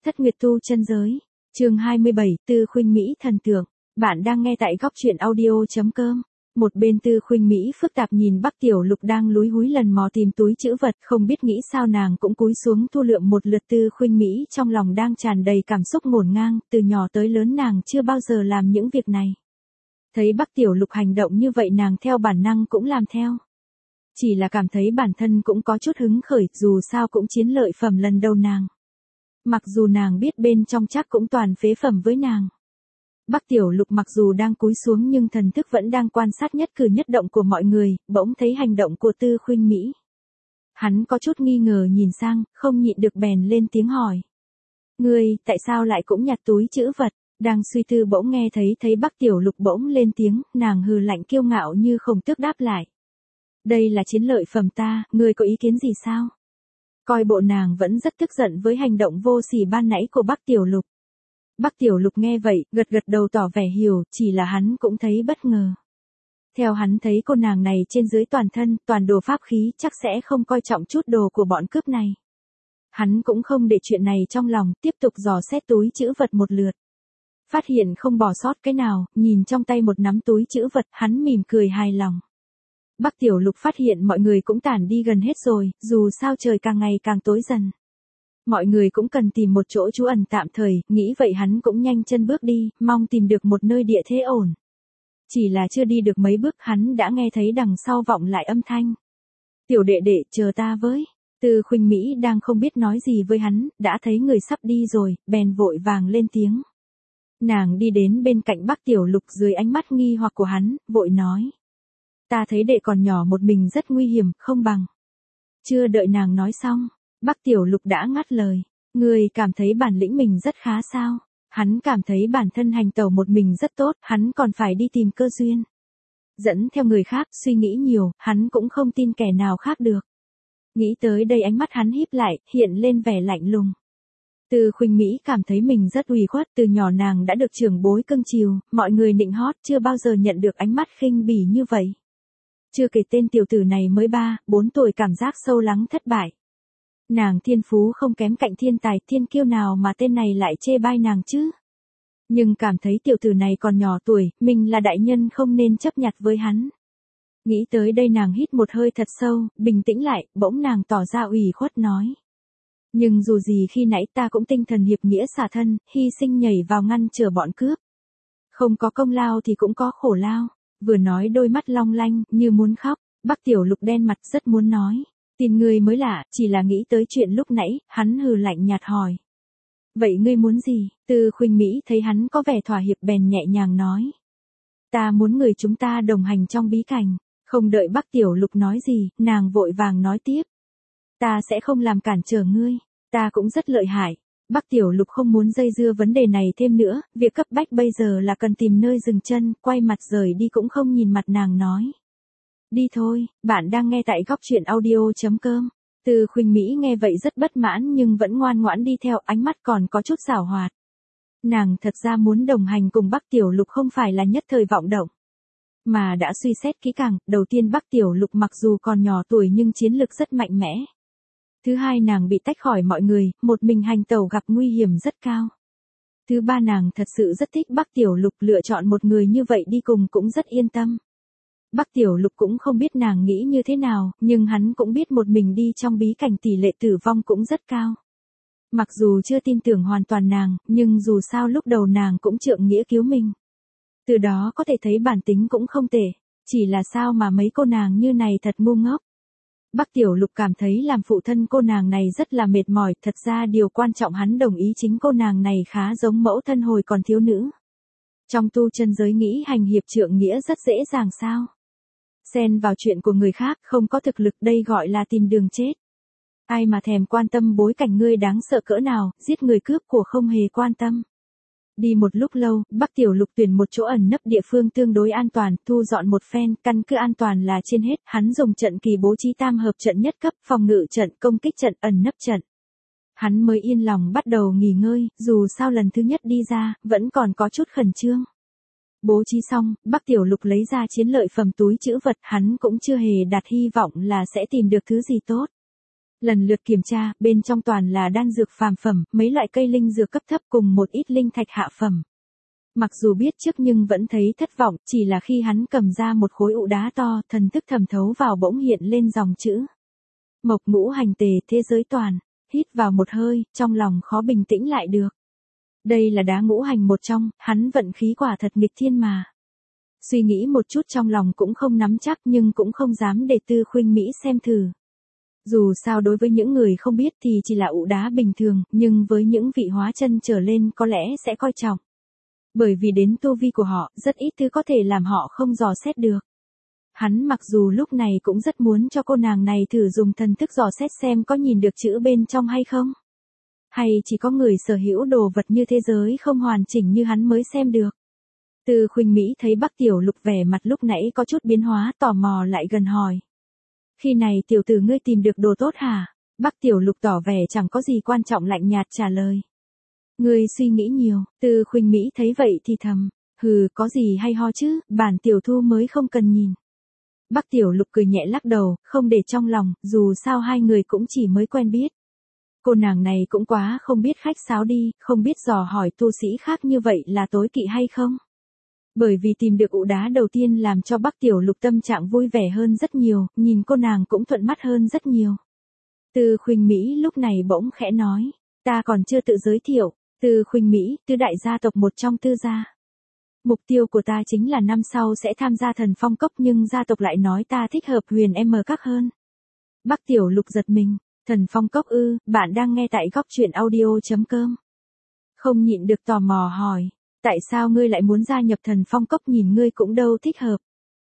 Thất Nguyệt Tu Chân Giới, chương 27, Tư Khuynh Mỹ thần tượng. Bạn đang nghe tại góc truyện audio.com. Một bên Tư Khuynh Mỹ phức tạp nhìn Bắc Tiểu Lục đang lúi húi lần mò tìm túi trữ vật, không biết nghĩ sao nàng cũng cúi xuống thu lượm một lượt. Tư Khuynh Mỹ trong lòng đang tràn đầy cảm xúc ngổn ngang, từ nhỏ tới lớn nàng chưa bao giờ làm những việc này. Thấy Bắc Tiểu Lục hành động như vậy nàng theo bản năng cũng làm theo. Chỉ là cảm thấy bản thân cũng có chút hứng khởi, dù sao cũng chiến lợi phẩm lần đầu nàng. Mặc dù nàng biết bên trong chắc cũng toàn phế phẩm với nàng. Bắc Tiểu Lục mặc dù đang cúi xuống nhưng thần thức vẫn đang quan sát nhất cử nhất động của mọi người, bỗng thấy hành động của Tư Khuynh Mỹ. Hắn có chút nghi ngờ nhìn sang, không nhịn được bèn lên tiếng hỏi. Ngươi, tại sao lại cũng nhặt túi trữ vật? Đang suy tư bỗng nghe thấy Bắc Tiểu Lục bỗng lên tiếng, nàng hừ lạnh kiêu ngạo như Khổng Tước đáp lại. Đây là chiến lợi phẩm ta, ngươi có ý kiến gì sao? Coi bộ nàng vẫn rất tức giận với hành động vô sỉ ban nãy của Bắc Tiểu Lục. Bắc Tiểu Lục nghe vậy, gật gật đầu tỏ vẻ hiểu, chỉ là hắn cũng thấy bất ngờ. Theo hắn thấy cô nàng này trên dưới toàn thân, toàn đồ pháp khí, chắc sẽ không coi trọng chút đồ của bọn cướp này. Hắn cũng không để chuyện này trong lòng, tiếp tục dò xét túi trữ vật một lượt. Phát hiện không bỏ sót cái nào, nhìn trong tay một nắm túi trữ vật, hắn mỉm cười hài lòng. Bắc Tiểu Lục phát hiện mọi người cũng tản đi gần hết rồi, dù sao trời càng ngày càng tối dần. Mọi người cũng cần tìm một chỗ trú ẩn tạm thời, nghĩ vậy hắn cũng nhanh chân bước đi, mong tìm được một nơi địa thế ổn. Chỉ là chưa đi được mấy bước hắn đã nghe thấy đằng sau vọng lại âm thanh. Tiểu đệ đệ, chờ ta với. Tư Khuynh Mỹ đang không biết nói gì với hắn, đã thấy người sắp đi rồi, bèn vội vàng lên tiếng. Nàng đi đến bên cạnh Bắc Tiểu Lục dưới ánh mắt nghi hoặc của hắn, vội nói. Ta thấy đệ còn nhỏ một mình rất nguy hiểm, không bằng. Chưa đợi nàng nói xong, Bắc Tiểu Lục đã ngắt lời. Ngươi cảm thấy bản lĩnh mình rất khá sao? Hắn cảm thấy bản thân hành tẩu một mình rất tốt, hắn còn phải đi tìm cơ duyên. Dẫn theo người khác, suy nghĩ nhiều, hắn cũng không tin kẻ nào khác được. Nghĩ tới đây ánh mắt hắn híp lại, hiện lên vẻ lạnh lùng. Tư Khuynh Mỹ cảm thấy mình rất ủy khuất, từ nhỏ nàng đã được trưởng bối cưng chiều, mọi người nịnh hót, chưa bao giờ nhận được ánh mắt khinh bỉ như vậy. Chưa kể tên tiểu tử này mới 3-4 tuổi cảm giác sâu lắng thất bại. Nàng thiên phú không kém cạnh thiên tài thiên kiêu nào mà tên này lại chê bai nàng chứ. Nhưng cảm thấy tiểu tử này còn nhỏ tuổi, mình là đại nhân không nên chấp nhặt với hắn. Nghĩ tới đây nàng hít một hơi thật sâu, bình tĩnh lại, bỗng nàng tỏ ra ủy khuất nói. Nhưng dù gì khi nãy ta cũng tinh thần hiệp nghĩa xả thân, hy sinh nhảy vào ngăn trở bọn cướp. Không có công lao thì cũng có khổ lao. Vừa nói đôi mắt long lanh, như muốn khóc, Bắc Tiểu Lục đen mặt rất muốn nói. Tin ngươi mới lạ, chỉ là nghĩ tới chuyện lúc nãy, hắn hừ lạnh nhạt hỏi. Vậy ngươi muốn gì? Tư Khuynh Mỹ thấy hắn có vẻ thỏa hiệp bèn nhẹ nhàng nói. Ta muốn người chúng ta đồng hành trong bí cảnh. Không đợi Bắc Tiểu Lục nói gì, nàng vội vàng nói tiếp. Ta sẽ không làm cản trở ngươi, ta cũng rất lợi hại. Bắc Tiểu Lục không muốn dây dưa vấn đề này thêm nữa, việc cấp bách bây giờ là cần tìm nơi dừng chân, quay mặt rời đi cũng không nhìn mặt nàng nói. Đi thôi, bạn đang nghe tại góc truyện audio.com. Tư Khuynh Mỹ nghe vậy rất bất mãn nhưng vẫn ngoan ngoãn đi theo, ánh mắt còn có chút giảo hoạt. Nàng thật ra muốn đồng hành cùng Bắc Tiểu Lục không phải là nhất thời vọng động, mà đã suy xét kỹ càng. Đầu tiên Bắc Tiểu Lục mặc dù còn nhỏ tuổi nhưng chiến lực rất mạnh mẽ. Thứ hai nàng bị tách khỏi mọi người, một mình hành tẩu gặp nguy hiểm rất cao. Thứ ba nàng thật sự rất thích Bắc Tiểu Lục, lựa chọn một người như vậy đi cùng cũng rất yên tâm. Bắc Tiểu Lục cũng không biết nàng nghĩ như thế nào, nhưng hắn cũng biết một mình đi trong bí cảnh tỷ lệ tử vong cũng rất cao. Mặc dù chưa tin tưởng hoàn toàn nàng, nhưng dù sao lúc đầu nàng cũng trượng nghĩa cứu mình. Từ đó có thể thấy bản tính cũng không tệ, chỉ là sao mà mấy cô nàng như này thật ngu ngốc. Bắc Tiểu Lục cảm thấy làm phụ thân cô nàng này rất là mệt mỏi, thật ra điều quan trọng hắn đồng ý chính cô nàng này khá giống mẫu thân hồi còn thiếu nữ. Trong tu chân giới nghĩ hành hiệp trượng nghĩa rất dễ dàng sao? Xen vào chuyện của người khác không có thực lực đây gọi là tìm đường chết. Ai mà thèm quan tâm bối cảnh ngươi đáng sợ cỡ nào, giết người cướp của không hề quan tâm. Đi một lúc lâu, Bắc Tiểu Lục tuyển một chỗ ẩn nấp địa phương tương đối an toàn, thu dọn một phen, căn cứ an toàn là trên hết, hắn dùng trận kỳ bố trí tam hợp trận nhất cấp, phòng ngự trận, công kích trận, ẩn nấp trận. Hắn mới yên lòng bắt đầu nghỉ ngơi, dù sao lần thứ nhất đi ra, vẫn còn có chút khẩn trương. Bố trí xong, Bắc Tiểu Lục lấy ra chiến lợi phẩm túi trữ vật, hắn cũng chưa hề đặt hy vọng là sẽ tìm được thứ gì tốt. Lần lượt kiểm tra, bên trong toàn là đan dược phàm phẩm, mấy loại cây linh dược cấp thấp cùng một ít linh thạch hạ phẩm. Mặc dù biết trước nhưng vẫn thấy thất vọng, chỉ là khi hắn cầm ra một khối ụ đá to, thần thức thẩm thấu vào bỗng hiện lên dòng chữ. Mộc ngũ hành tề thế giới toàn, hít vào một hơi, trong lòng khó bình tĩnh lại được. Đây là đá ngũ hành một trong, hắn vận khí quả thật nghịch thiên mà. Suy nghĩ một chút trong lòng cũng không nắm chắc nhưng cũng không dám để Tư Khuynh Mỹ xem thử. Dù sao đối với những người không biết thì chỉ là ụ đá bình thường, nhưng với những vị hóa chân trở lên có lẽ sẽ coi trọng. Bởi vì đến tu vi của họ, rất ít thứ có thể làm họ không dò xét được. Hắn mặc dù lúc này cũng rất muốn cho cô nàng này thử dùng thần thức dò xét xem có nhìn được chữ bên trong hay không. Hay chỉ có người sở hữu đồ vật như thế giới không hoàn chỉnh như hắn mới xem được. Tư Khuynh Mỹ thấy Bắc Tiểu Lục vẻ mặt lúc nãy có chút biến hóa, tò mò lại gần hỏi. Khi này tiểu tử ngươi tìm được đồ tốt hả? Bắc Tiểu Lục tỏ vẻ chẳng có gì quan trọng lạnh nhạt trả lời. Ngươi suy nghĩ nhiều, Tư Khuynh Mỹ thấy vậy thì thầm, hừ, có gì hay ho chứ, bản tiểu thu mới không cần nhìn. Bắc Tiểu Lục cười nhẹ lắc đầu, không để trong lòng, dù sao hai người cũng chỉ mới quen biết. Cô nàng này cũng quá không biết khách sáo đi, không biết dò hỏi tu sĩ khác như vậy là tối kỵ hay không. Bởi vì tìm được ụ đá đầu tiên làm cho Bắc Tiểu Lục tâm trạng vui vẻ hơn rất nhiều, nhìn cô nàng cũng thuận mắt hơn rất nhiều. Tư Khuynh Mỹ lúc này bỗng khẽ nói, ta còn chưa tự giới thiệu, Tư Khuynh Mỹ, Tư đại gia tộc một trong Tư gia. Mục tiêu của ta chính là năm sau sẽ tham gia Thần Phong Cốc nhưng gia tộc lại nói ta thích hợp Huyền M các hơn. Bắc Tiểu Lục giật mình, Thần Phong Cốc ư, bạn đang nghe tại goctruyện.audio.com. Không nhịn được tò mò hỏi, tại sao ngươi lại muốn gia nhập Thần Phong Cốc, nhìn ngươi cũng đâu thích hợp.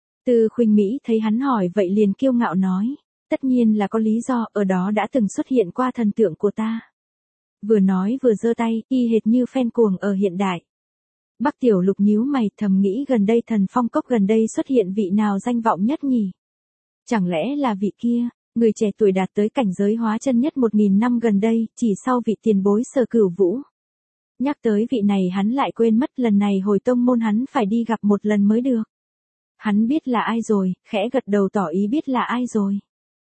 Tư Khuynh Mỹ thấy hắn hỏi vậy liền kiêu ngạo nói, tất nhiên là có lý do, ở đó đã từng xuất hiện qua thần tượng của ta. Vừa nói vừa giơ tay, y hệt như fan cuồng ở hiện đại. Bắc Tiểu Lục nhíu mày thầm nghĩ gần đây Thần Phong Cốc gần đây xuất hiện vị nào danh vọng nhất nhỉ? Chẳng lẽ là vị kia, người trẻ tuổi đạt tới cảnh giới hóa chân nhất 1000 năm gần đây, chỉ sau vị tiền bối Sở Cửu Vũ. Nhắc tới vị này hắn lại quên mất, lần này hồi tông môn hắn phải đi gặp một lần mới được. Hắn biết là ai rồi, khẽ gật đầu tỏ ý biết là ai rồi.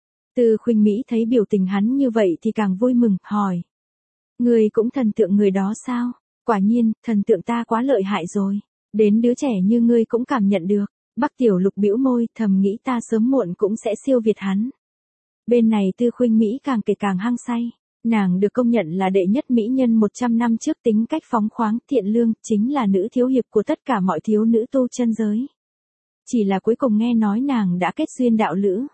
Tư Khuynh Mỹ thấy biểu tình hắn như vậy thì càng vui mừng, hỏi. Người cũng thần tượng người đó sao? Quả nhiên, thần tượng ta quá lợi hại rồi. Đến đứa trẻ như ngươi cũng cảm nhận được. Bắc Tiểu Lục bĩu môi, thầm nghĩ ta sớm muộn cũng sẽ siêu việt hắn. Bên này Tư Khuynh Mỹ càng kể càng hăng say. Nàng được công nhận là đệ nhất mỹ nhân 100 năm trước, tính cách phóng khoáng, thiện lương, chính là nữ thiếu hiệp của tất cả mọi thiếu nữ tu chân giới. Chỉ là cuối cùng nghe nói nàng đã kết duyên đạo lữ.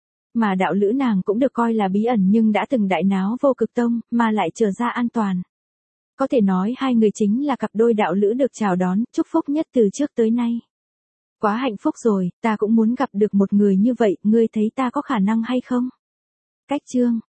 Mà đạo lữ nàng cũng được coi là bí ẩn nhưng đã từng đại náo Vô Cực Tông, mà lại trở ra an toàn. Có thể nói hai người chính là cặp đôi đạo lữ được chào đón, chúc phúc nhất từ trước tới nay. Quá hạnh phúc rồi, ta cũng muốn gặp được một người như vậy, ngươi thấy ta có khả năng hay không? Cách chương